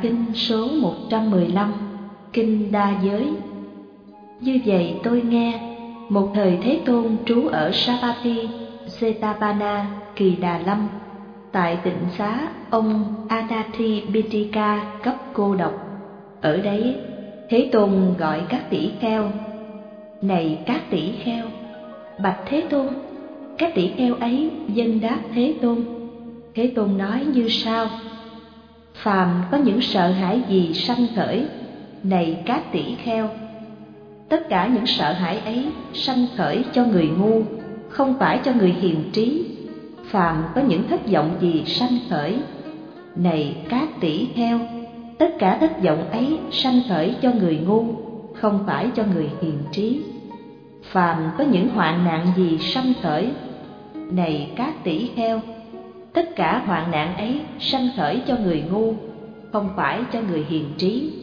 kinh số 115, Kinh Đa Giới. Như vậy tôi nghe, một thời Thế Tôn trú ở Savatthi, Jetavana, Kỳ Đà Lâm, tại tịnh xá ông Anathi Pittika cấp cô độc. Ở đấy, Thế Tôn gọi các tỷ kheo: Này các tỷ kheo, bạch Thế Tôn. Các tỷ kheo ấy dâng đáp Thế Tôn. Thế Tôn nói như sau: Phàm có những sợ hãi gì sanh khởi, này các tỷ kheo, tất cả những sợ hãi ấy sanh khởi cho người ngu, không phải cho người hiền trí. Phàm có những thất vọng gì sanh khởi, này các tỷ kheo, tất cả thất vọng ấy sanh khởi cho người ngu, không phải cho người hiền trí. Phàm có những hoạn nạn gì sanh khởi, này các tỷ kheo, tất cả hoạn nạn ấy sanh khởi cho người ngu, không phải cho người hiền trí.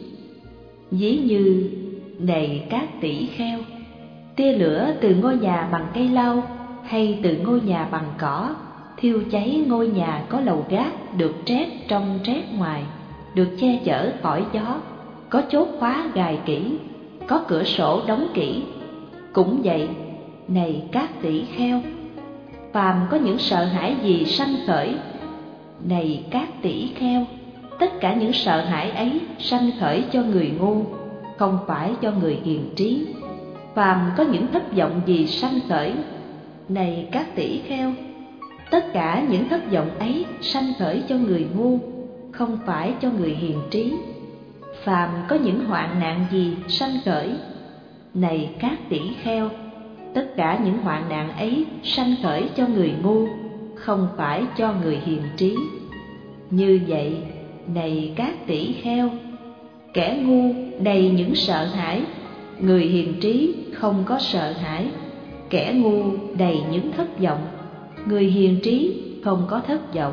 Ví như, này các tỷ kheo, tia lửa từ ngôi nhà bằng cây lau hay từ ngôi nhà bằng cỏ thiêu cháy ngôi nhà có lầu gác được trét trong trét ngoài, được che chở khỏi gió, có chốt khóa gài kỹ, có cửa sổ đóng kỹ. Cũng vậy, này các tỷ kheo, phàm có những sợ hãi gì sanh khởi, này các tỷ kheo, tất cả những sợ hãi ấy sanh khởi cho người ngu, không phải cho người hiền trí. Phàm có những thất vọng gì sanh khởi, này các tỷ kheo, tất cả những thất vọng ấy sanh khởi cho người ngu, không phải cho người hiền trí. Phàm có những hoạn nạn gì sanh khởi, này các tỷ kheo, tất cả những hoạn nạn ấy sanh khởi cho người ngu, không phải cho người hiền trí. Như vậy, này các tỷ kheo, kẻ ngu đầy những sợ hãi, người hiền trí không có sợ hãi. Kẻ ngu đầy những thất vọng, người hiền trí không có thất vọng.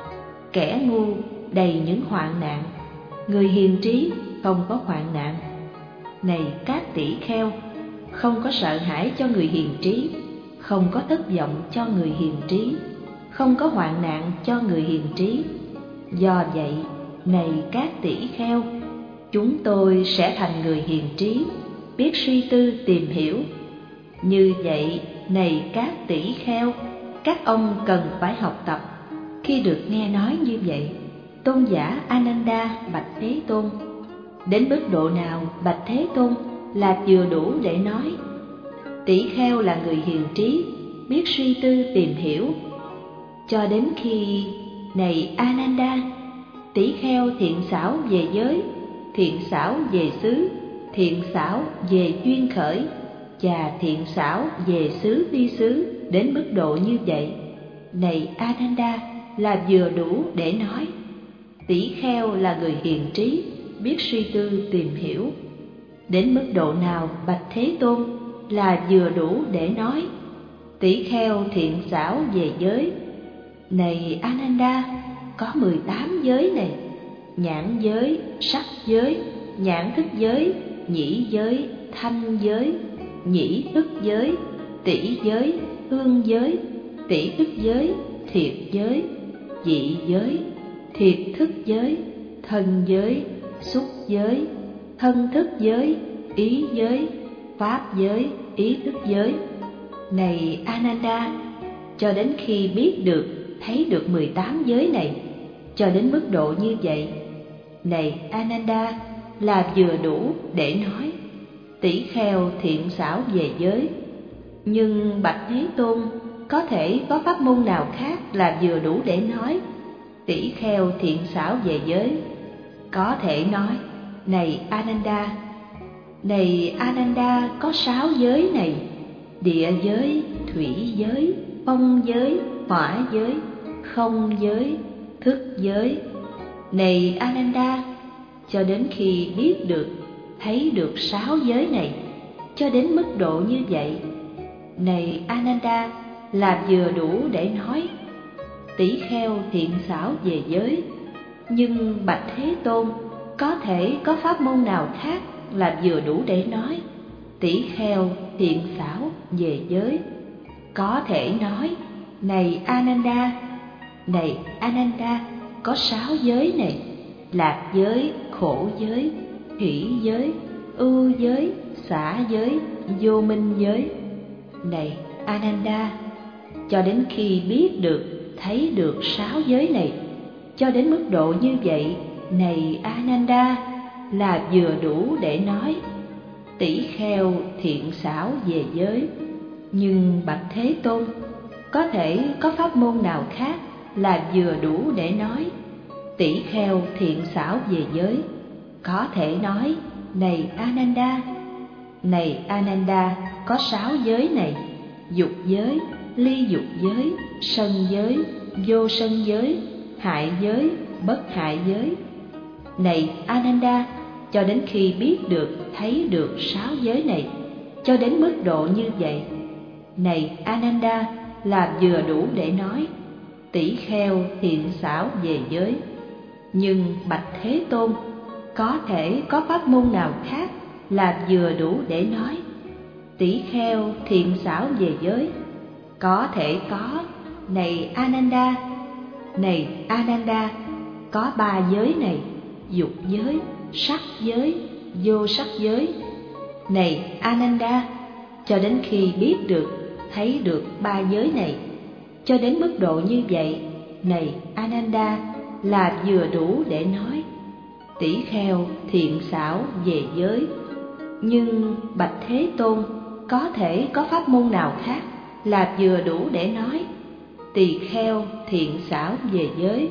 Kẻ ngu đầy những hoạn nạn, người hiền trí không có hoạn nạn. Này các tỷ kheo, không có sợ hãi cho người hiền trí, không có thất vọng cho người hiền trí, không có hoạn nạn cho người hiền trí. Do vậy, này các tỷ kheo, chúng tôi sẽ thành người hiền trí, biết suy tư tìm hiểu. Như vậy, này các tỷ kheo, các ông cần phải học tập. Khi được nghe nói như vậy, tôn giả Ananda bạch Thế Tôn: Đến mức độ nào, bạch Thế Tôn, là vừa đủ để nói? Tỷ kheo là người hiền trí, biết suy tư tìm hiểu. Cho đến khi, này Ananda, tỷ kheo thiện xảo về giới, thiện xảo về xứ, thiện xảo về duyên khởi, và thiện xảo về xứ vi xứ đến mức độ như vậy, này Ananda, là vừa đủ để nói. Tỷ kheo là người hiền trí, biết suy tư tìm hiểu. Đến mức độ nào, bạch Thế Tôn, là vừa đủ để nói? Tỷ kheo thiện xảo về giới. Này Ananda, có 18 giới này: nhãn giới, sắc giới, nhãn thức giới, nhĩ giới, thanh giới, nhĩ thức giới, tỷ giới, hương giới, tỷ thức giới, thiệt giới, dị giới, thiệt thức giới, thân giới, xúc giới, thân thức giới, ý giới, pháp giới, ý thức giới. Này Ananda, cho đến khi biết được, thấy được 18 giới này, cho đến mức độ như vậy, này Ananda, là vừa đủ để nói. Tỷ kheo thiện xảo về giới. Nhưng bạch Thế Tôn, có thể có pháp môn nào khác là vừa đủ để nói tỷ kheo thiện xảo về giới? Có thể nói, này Ananda. Này Ananda, có 6 giới này: địa giới, thủy giới, phong giới, hỏa giới, không giới, thức giới. Này Ananda, cho đến khi biết được, thấy được 6 giới này, cho đến mức độ như vậy, này Ananda, là vừa đủ để nói tỷ kheo thiện xảo về giới. Nhưng bạch Thế Tôn, có thể có pháp môn nào khác là vừa đủ để nói tỷ kheo thiện xảo về giới? Có thể nói, này Ananda. Này Ananda, có 6 giới này: lạc giới, khổ giới, hỷ giới, ưu giới, xả giới, vô minh giới. Này Ananda, cho đến khi biết được, thấy được 6 giới này, cho đến mức độ như vậy, này Ananda, là vừa đủ để nói. Tỷ kheo thiện xảo về giới. Nhưng bạch Thế Tôn, có thể có pháp môn nào khác là vừa đủ để nói? Tỷ kheo thiện xảo về giới. Có thể nói, này Ananda. Này Ananda, có 6 giới này: dục giới, ly dục giới, sân giới, vô sân giới, hại giới, bất hại giới. Này Ananda, cho đến khi biết được, thấy được 6 giới này, cho đến mức độ như vậy, này Ananda, là vừa đủ để nói. Tỷ kheo thiện xảo về giới. Nhưng bạch Thế Tôn, có thể có pháp môn nào khác là vừa đủ để nói? Tỷ kheo thiện xảo về giới. Có thể có, này Ananda. Này Ananda, có 3 giới này: dục giới, sắc giới, vô sắc giới. Này Ananda, cho đến khi biết được, thấy được 3 giới này, cho đến mức độ như vậy, này Ananda, là vừa đủ để nói. Tỷ kheo thiện xảo về giới. Nhưng bạch Thế Tôn, có thể có pháp môn nào khác là vừa đủ để nói? Tỳ kheo thiện xảo về giới.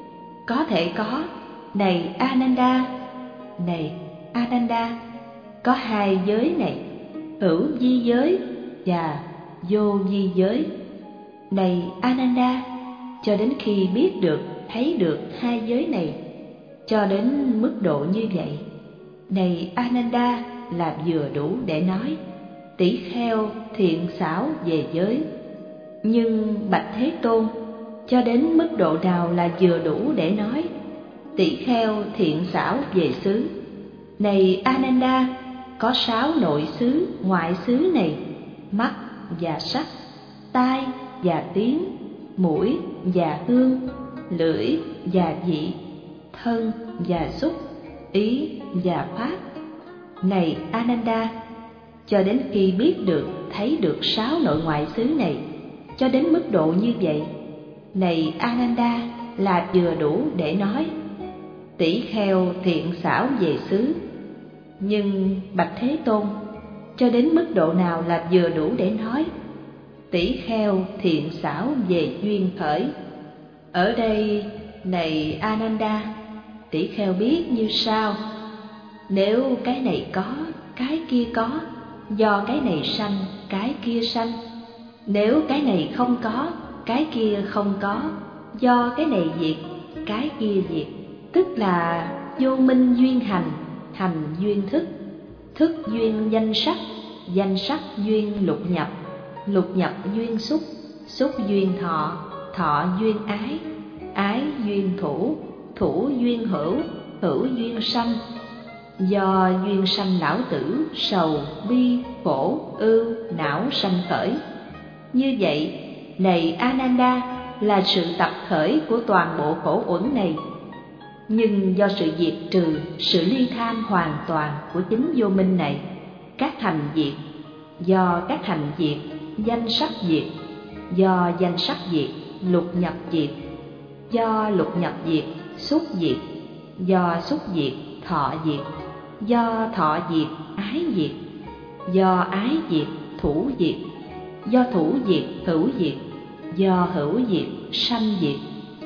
Có thể có, này Ananda. Này Ananda, có 2 giới này: hữu vi giới và vô vi giới. Này Ananda, cho đến khi biết được, thấy được 2 giới này, cho đến mức độ như vậy, này Ananda, là vừa đủ để nói. Tỷ kheo thiện xảo về giới. Nhưng bạch Thế Tôn, cho đến mức độ nào là vừa đủ để nói? Tỷ kheo thiện xảo về xứ. Này Ananda, có 6 nội xứ, ngoại xứ này: mắt và sắc, tai và tiếng, mũi và hương, lưỡi và vị, thân và xúc, ý và pháp. Này Ananda, cho đến khi biết được, thấy được 6 nội ngoại xứ này, cho đến mức độ như vậy, này Ananda, là vừa đủ để nói. Tỷ kheo thiện xảo về xứ. Nhưng bạch Thế Tôn, cho đến mức độ nào là vừa đủ để nói? Tỷ kheo thiện xảo về duyên khởi. Ở đây, này Ananda, tỷ kheo biết như sau: nếu cái này có, cái kia có, do cái này sanh, cái kia sanh. Nếu cái này không có, cái kia không có, do cái này diệt, cái kia diệt. Tức là vô minh duyên hành, hành duyên thức, thức duyên danh sắc duyên lục nhập duyên xúc duyên thọ duyên ái duyên thủ duyên hữu duyên sanh. Do duyên sanh lão tử, sầu, bi, khổ, ưu, não sanh khởi. Như vậy, này Ananda, là sự tập khởi của toàn bộ khổ uẩn này. Nhưng do sự diệt trừ, sự ly tham hoàn toàn của chính vô minh này, các hành diệt. Do các hành diệt, danh sắc diệt. Do danh sắc diệt, lục nhập diệt. Do lục nhập diệt, xúc diệt. Do xúc diệt, thọ diệt. Do thọ diệt, ái diệt. Do ái diệt, thủ diệt. Do thủ diệt, hữu diệt. Do hữu diệt, sanh diệt.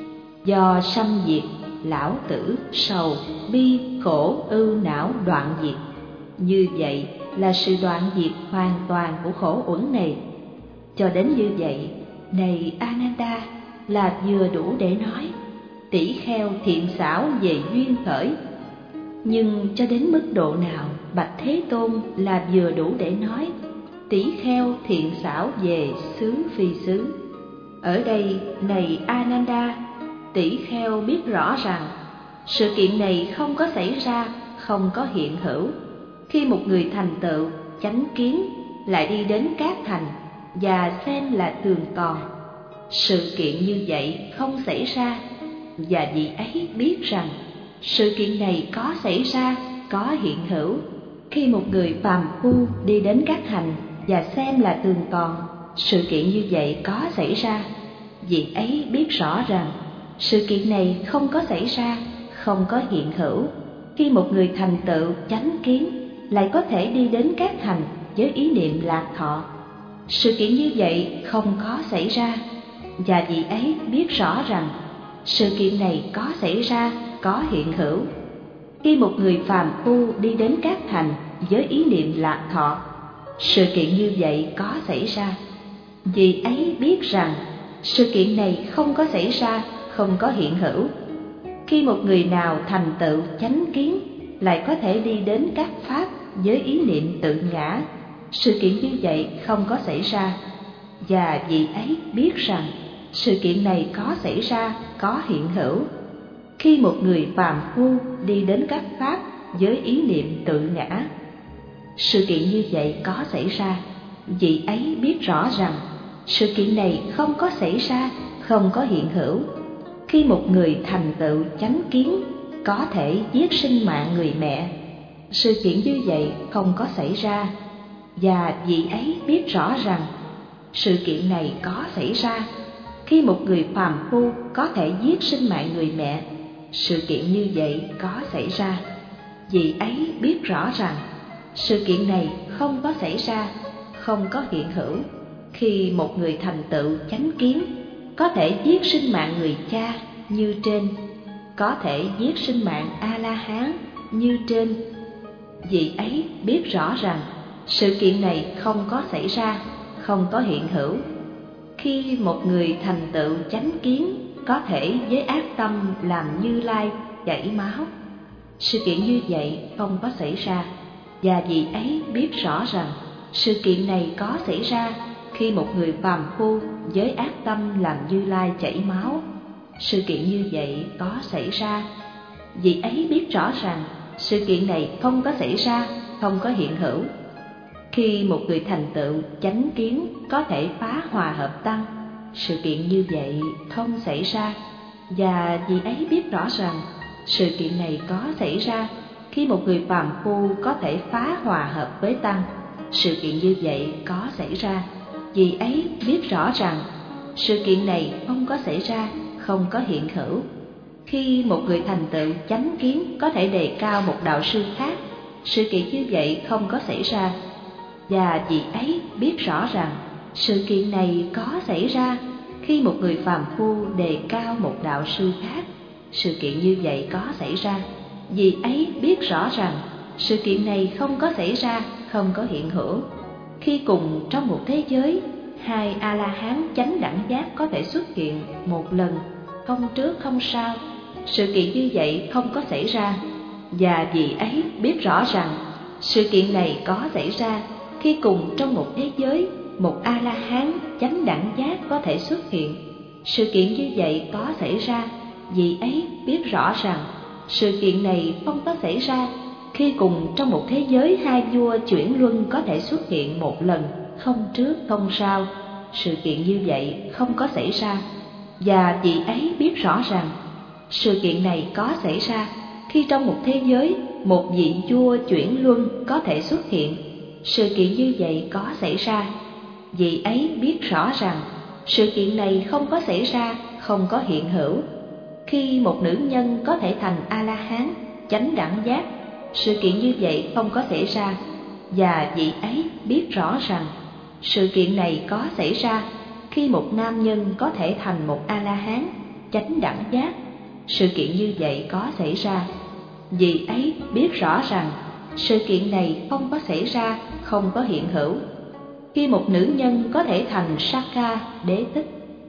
Do sanh diệt, lão tử, sầu, bi, khổ, ưu, não đoạn diệt. Như vậy là sự đoạn diệt hoàn toàn của khổ uẩn này. Cho đến như vậy, này Ananda, là vừa đủ để nói. Tỷ kheo thiện xảo về duyên khởi. Nhưng cho đến mức độ nào, bạch Thế Tôn, là vừa đủ để nói? Tỷ kheo thiện xảo về xứ phi xứ. Ở đây, này Ananda, tỷ kheo biết rõ rằng sự kiện này không có xảy ra, không có hiện hữu. Khi một người thành tựu chánh kiến lại đi đến các thành và xem là thường còn, sự kiện như vậy không xảy ra, và vị ấy biết rằng Sự kiện này có xảy ra, có hiện hữu khi một người phàm phu đi đến các hành và xem là tường toàn. Sự kiện như vậy có xảy ra, vị ấy biết rõ rằng sự kiện này không có xảy ra, không có hiện hữu khi một người thành tựu chánh kiến lại có thể đi đến các hành với ý niệm lạc thọ. Sự kiện như vậy không có xảy ra, và vị ấy biết rõ rằng sự kiện này có xảy ra, có hiện hữu khi một người phàm phu đi đến các hành với ý niệm lạc thọ. Sự kiện như vậy có xảy ra, vì ấy biết rằng sự kiện này không có xảy ra, không có hiện hữu khi một người nào thành tựu chánh kiến lại có thể đi đến các pháp với ý niệm tự ngã. Sự kiện như vậy không có xảy ra, và vị ấy biết rằng sự kiện này có xảy ra, có hiện hữu khi một người phàm phu đi đến các pháp với ý niệm tự ngã. Sự kiện như vậy có xảy ra, vị ấy biết rõ rằng sự kiện này không có xảy ra, không có hiện hữu khi một người thành tựu chánh kiến có thể giết sinh mạng người mẹ. Sự kiện như vậy không có xảy ra, và vị ấy biết rõ rằng sự kiện này có xảy ra khi một người phàm phu có thể giết sinh mạng người mẹ. Sự kiện như vậy có xảy ra, vị ấy biết rõ rằng sự kiện này không có xảy ra, không có hiện hữu khi một người thành tựu chánh kiến có thể giết sinh mạng người cha như trên, có thể giết sinh mạng A-la-hán như trên. Vị ấy biết rõ rằng sự kiện này không có xảy ra, không có hiện hữu khi một người thành tựu chánh kiến có thể với ác tâm làm Như Lai chảy máu. Sự kiện như vậy không có xảy ra, và vị ấy biết rõ rằng sự kiện này có xảy ra khi một người phàm phu với ác tâm làm Như Lai chảy máu. Sự kiện như vậy có xảy ra, vị ấy biết rõ rằng sự kiện này không có xảy ra, không có hiện hữu khi một người thành tựu chánh kiến có thể phá hòa hợp tăng. Sự kiện như vậy không xảy ra, và vị ấy biết rõ rằng sự kiện này có xảy ra khi một người phàm phu có thể phá hòa hợp với tăng. Sự kiện như vậy có xảy ra, vị ấy biết rõ rằng sự kiện này không có xảy ra, không có hiện hữu khi một người thành tựu chánh kiến có thể đề cao một đạo sư khác. Sự kiện như vậy không có xảy ra, và vị ấy biết rõ rằng sự kiện này có xảy ra khi một người phàm phu đề cao một đạo sư khác. Sự kiện như vậy có xảy ra, vị ấy biết rõ rằng sự kiện này không có xảy ra, không có hiện hữu khi cùng trong một thế giới hai A-la-hán chánh đẳng giác có thể xuất hiện một lần, không trước không sau. Sự kiện như vậy không có xảy ra, và vị ấy biết rõ rằng sự kiện này có xảy ra khi cùng trong một thế giới một A-la-hán chánh đẳng giác có thể xuất hiện. Sự kiện như vậy có xảy ra, vị ấy biết rõ rằng sự kiện này không có xảy ra khi cùng trong một thế giới hai vua chuyển luân có thể xuất hiện một lần, không trước không sau. Sự kiện như vậy không có xảy ra, và vị ấy biết rõ rằng sự kiện này có xảy ra khi trong một thế giới một vị vua chuyển luân có thể xuất hiện. Sự kiện như vậy có xảy ra, vị ấy biết rõ rằng sự kiện này không có xảy ra, không có hiện hữu khi một nữ nhân có thể thành A-la-hán chánh đẳng giác. Sự kiện như vậy không có xảy ra, và vị ấy biết rõ rằng sự kiện này có xảy ra khi một nam nhân có thể thành một A-la-hán chánh đẳng giác. Sự kiện như vậy có xảy ra, vị ấy biết rõ rằng sự kiện này không có xảy ra, không có hiện hữu khi một nữ nhân có thể thành Sakka đế thích.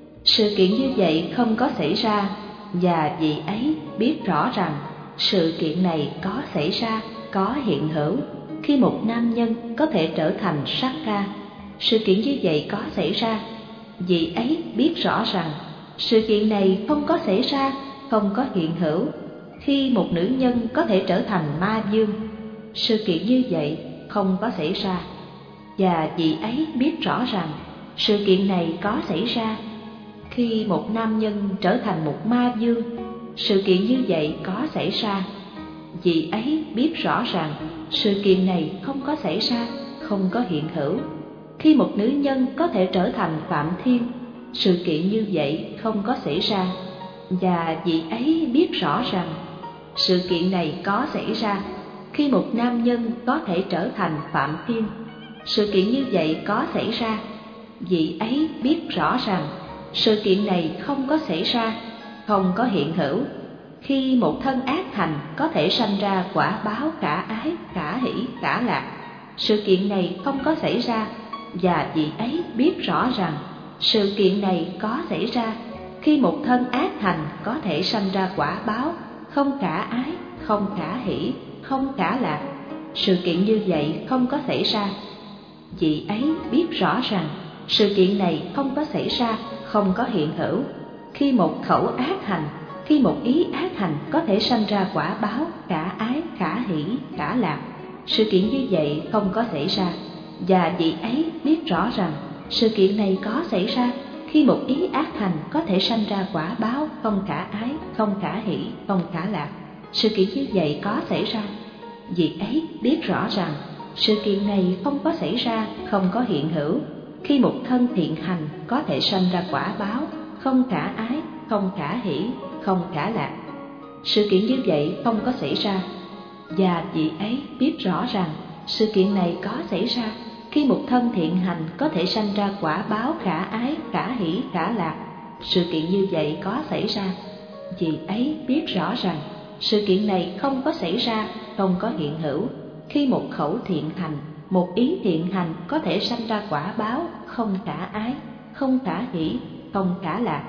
Sự kiện như vậy không có xảy ra, và vị ấy biết rõ rằng sự kiện này có xảy ra, có hiện hữu khi một nam nhân có thể trở thành Sakka. Sự kiện như vậy có xảy ra, vị ấy biết rõ rằng sự kiện này không có xảy ra, không có hiện hữu khi một nữ nhân có thể trở thành Ma Dương. Sự kiện như vậy không có xảy ra, và vị ấy biết rõ rằng sự kiện này có xảy ra khi một nam nhân trở thành một Ma Dương. sự kiện như vậy có xảy ra. Vị ấy biết rõ rằng sự kiện này không có xảy ra, không có hiện hữu. Khi một nữ nhân có thể trở thành Phạm Thiên, sự kiện như vậy không có xảy ra. Và vị ấy biết rõ rằng sự kiện này có xảy ra. Khi một nam nhân có thể trở thành Phạm Thiên, sự kiện như vậy có xảy ra. Vị ấy biết rõ rằng sự kiện này không có xảy ra, không có hiện hữu. Khi một thân ác thành có thể sanh ra quả báo khả ái, khả hỷ, khả lạc, sự kiện này không có xảy ra. Và vị ấy biết rõ rằng sự kiện này có xảy ra. Khi một thân ác thành có thể sanh ra quả báo không khả ái, không khả hỷ, không khả lạc, sự kiện như vậy không có xảy ra. Vị ấy biết rõ rằng sự kiện này không có xảy ra, không có hiện hữu. Khi một khẩu ác hành, khi một ý ác hành có thể sanh ra quả báo khả ái, khả hỷ, khả lạc, sự kiện như vậy không có xảy ra. Và vị ấy biết rõ rằng sự kiện này có xảy ra. Khi một ý ác hành có thể sanh ra quả báo không khả ái, không khả hỷ, không khả lạc, sự kiện như vậy có xảy ra. Vị ấy biết rõ rằng sự kiện này không có xảy ra, không có hiện hữu. Khi một thân thiện hành có thể sanh ra quả báo không khả ái, không khả hỷ, không khả lạc, sự kiện như vậy không có xảy ra. Và vị ấy biết rõ rằng sự kiện này có xảy ra. Khi một thân thiện hành có thể sanh ra quả báo khả ái, khả hỷ, khả lạc, sự kiện như vậy có xảy ra. Vị ấy biết rõ rằng sự kiện này không có xảy ra, không có hiện hữu. Khi một khẩu thiện hành, một ý thiện hành có thể sanh ra quả báo không khả ái, không khả hỷ, không khả lạc,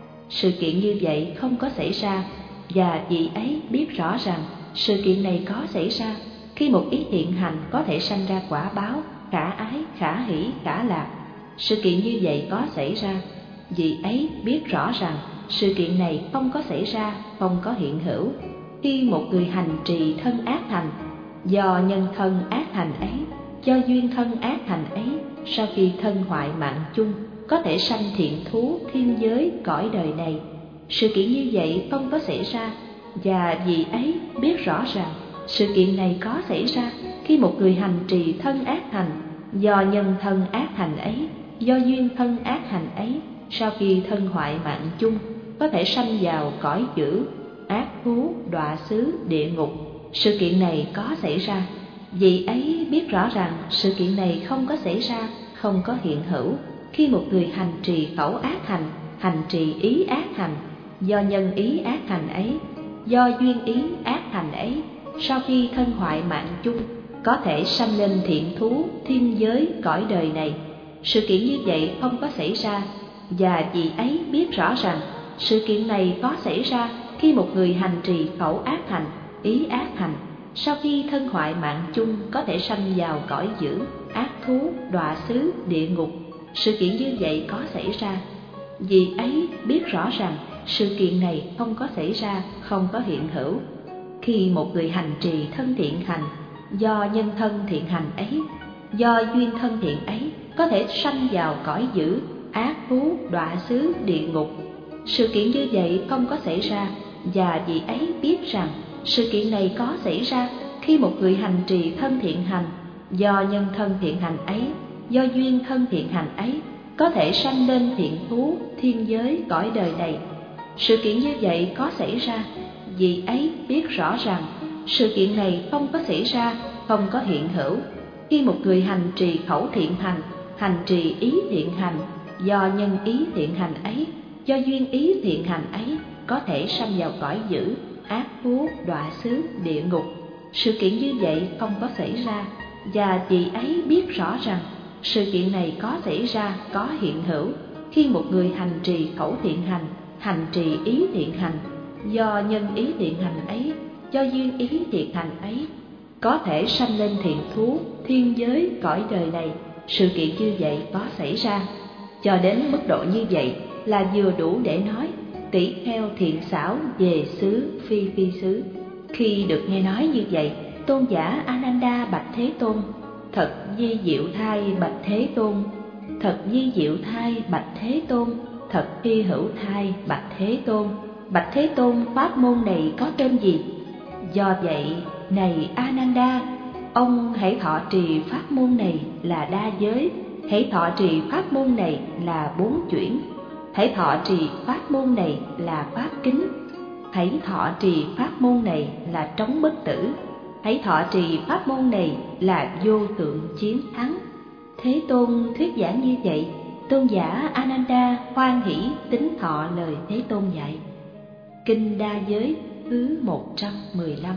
sự kiện như vậy không có xảy ra. Và vị ấy biết rõ rằng sự kiện này có xảy ra. Khi một ý thiện hành có thể sanh ra quả báo khả ái, khả hỷ, khả lạc, sự kiện như vậy có xảy ra. Vị ấy biết rõ rằng sự kiện này không có xảy ra, không có hiện hữu. Khi một người hành trì thân ác hành, do nhân thân ác hành ấy, do duyên thân ác hành ấy, sau khi thân hoại mạng chung, có thể sanh thiện thú, thiên giới, cõi đời này, sự kiện như vậy không có xảy ra. Và vị ấy biết rõ rằng sự kiện này có xảy ra. Khi một người hành trì thân ác hành, do nhân thân ác hành ấy, do duyên thân ác hành ấy, sau khi thân hoại mạng chung, có thể sanh vào cõi dữ, ác thú, đọa xứ, địa ngục, sự kiện này có xảy ra. Vị ấy biết rõ rằng sự kiện này không có xảy ra, không có hiện hữu. Khi một người hành trì khẩu ác hành, hành trì ý ác hành, do nhân ý ác hành ấy, do duyên ý ác hành ấy, sau khi thân hoại mạng chung, có thể sanh lên thiện thú, thiên giới, cõi đời này, sự kiện như vậy không có xảy ra. Và vị ấy biết rõ rằng sự kiện này có xảy ra. Khi một người hành trì khẩu ác hành, ý ác hành, sau khi thân hoại mạng chung, có thể sanh vào cõi dữ, ác thú, đọa xứ, địa ngục, sự kiện như vậy có xảy ra. Vì ấy biết rõ rằng sự kiện này không có xảy ra, không có hiện hữu. Khi một người hành trì thân thiện hành, do nhân thân thiện hành ấy, do duyên thân thiện ấy, có thể sanh vào cõi dữ, ác thú, đọa xứ, địa ngục, sự kiện như vậy không có xảy ra. Và vị ấy biết rằng sự kiện này có xảy ra. Khi một người hành trì thân thiện hành, do nhân thân thiện hành ấy, do duyên thân thiện hành ấy, có thể sanh lên thiện thú, thiên giới, cõi đời này, sự kiện như vậy có xảy ra. Vị ấy biết rõ rằng sự kiện này không có xảy ra, không có hiện hữu. Khi một người hành trì khẩu thiện hành trì ý thiện hành, do nhân ý thiện hành ấy, do duyên ý thiện hành ấy, có thể sanh vào cõi dữ, ác thú, đọa xứ, địa ngục, sự kiện như vậy không có xảy ra. Và vị ấy biết rõ rằng sự kiện này có xảy ra, có hiện hữu. Khi một người hành trì khẩu thiện hành trì ý thiện hành, do nhân ý thiện hành ấy, do duyên ý thiện hành ấy, có thể sanh lên thiện thú, thiên giới, cõi đời này, sự kiện như vậy có xảy ra. Cho đến mức độ như vậy là vừa đủ để nói tỷ kheo thiện xảo về xứ phi phi xứ. Khi được nghe nói như vậy, tôn giả Ananda bạch Thế Tôn: thật di diệu thai bạch Thế Tôn, thật di diệu thai bạch Thế Tôn, thật hy hữu thai bạch Thế Tôn. bạch Thế Tôn, pháp môn này có tên gì? Do vậy, này Ananda, ông hãy thọ trì pháp môn này là đa giới, hãy thọ trì pháp môn này là bốn chuyển, hãy thọ trì pháp môn này là pháp kính, hãy thọ trì pháp môn này là trống bất tử, hãy thọ trì pháp môn này là vô tượng chiến thắng. Thế Tôn thuyết giảng như vậy, tôn giả Ananda hoan hỷ tín thọ lời Thế Tôn dạy. Kinh Đa Giới thứ 115.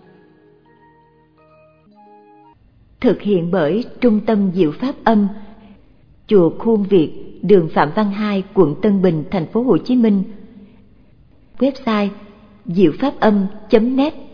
Thực hiện bởi Trung tâm Diệu Pháp Âm, Chùa Khuôn Việt, đường Phạm Văn Hai, quận Tân Bình, thành phố Hồ Chí Minh. Website diệu pháp âm.net